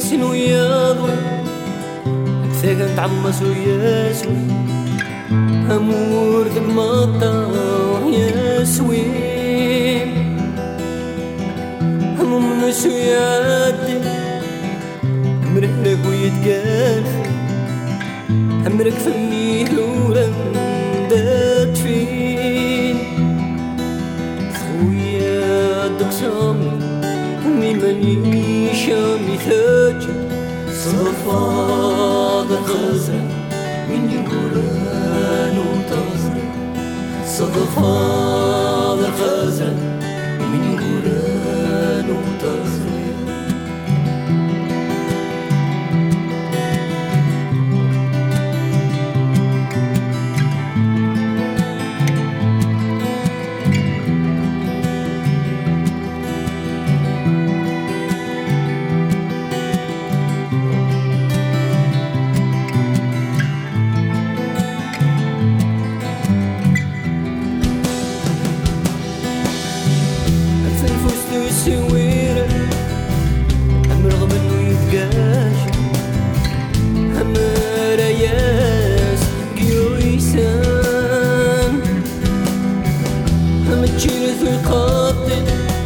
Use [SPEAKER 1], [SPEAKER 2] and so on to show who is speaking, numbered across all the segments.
[SPEAKER 1] يسنو ياضوي ثقن تعمس ويسوي أمور ذك مطار يسوي هموم نسو يادي أمرك ويتقاف أمرك فني لولا دات فين خويا دك صامي أمي مني شامي ثاجي صفاد الغزة من يقولان وتغزر صفاد الغزة من يقولان وتغزر سويرة هم رغم انو يتقاش هم رياس قيويسان هم تشيرث ويقاطي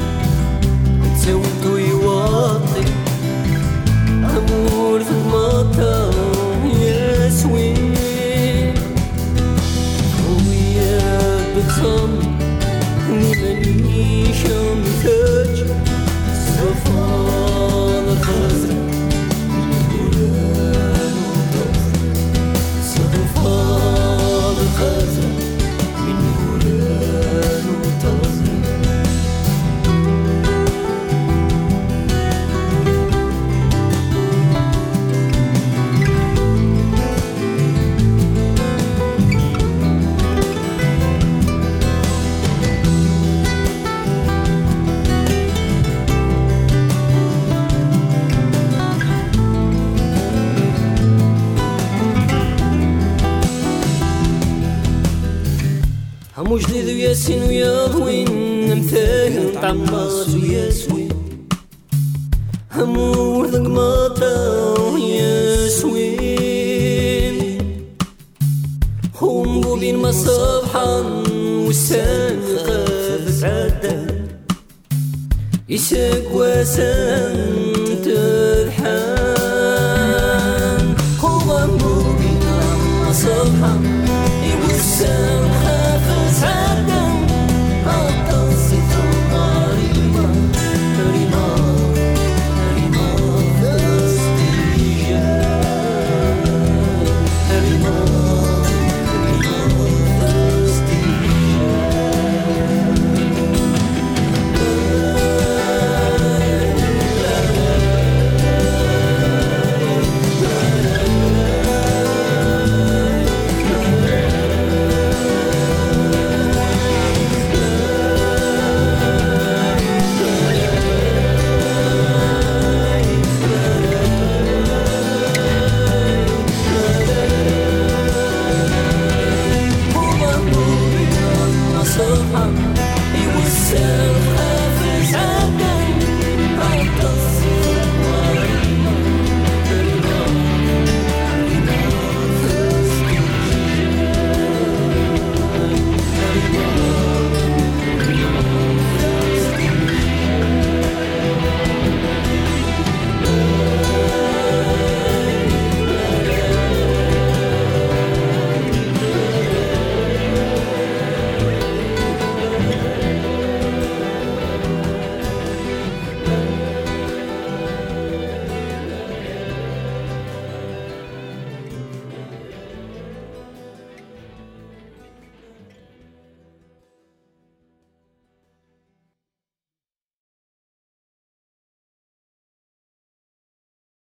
[SPEAKER 1] تسوت ويواطي هم ورث المطر يسوي خويا بتصمي مني شام ثاج صفان الغزة من يقولان وتغزر صفان الغزة من يقولان وتغزر همو جديد وياسين وياضوين امثال تعماس وياسوين همو ورث قماطة وياسوين هم بوبين مصابحا والسان خافت عدا يساق واسان تذحى